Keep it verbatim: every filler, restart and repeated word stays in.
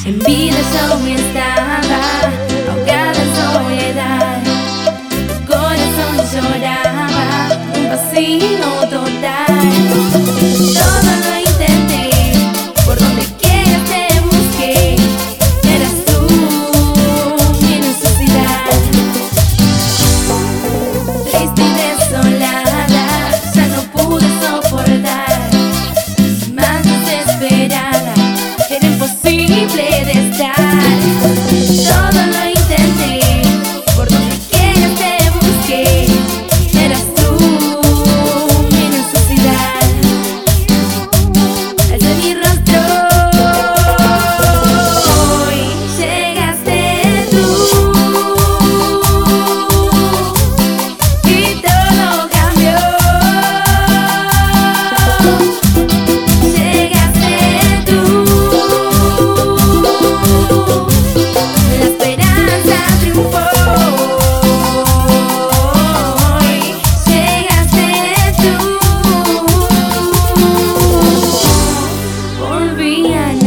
En vida yo me estaba ahogada en soledad. Mi corazón lloraba, un vacío total. Todo lo intenté, por donde quiera te busqué. Eras tú, mi necesidad. Triste y desolada, ya no pude soportar. Más desesperada, era imposible de estar. Todo lo intenté, por donde quiera te busqué. Eras tú, mi necesidad. Alcé mi rostro, hoy llegaste tú, y todo cambió. Llegaste tú, la esperanza triunfó. Hoy llegaste tú, volví a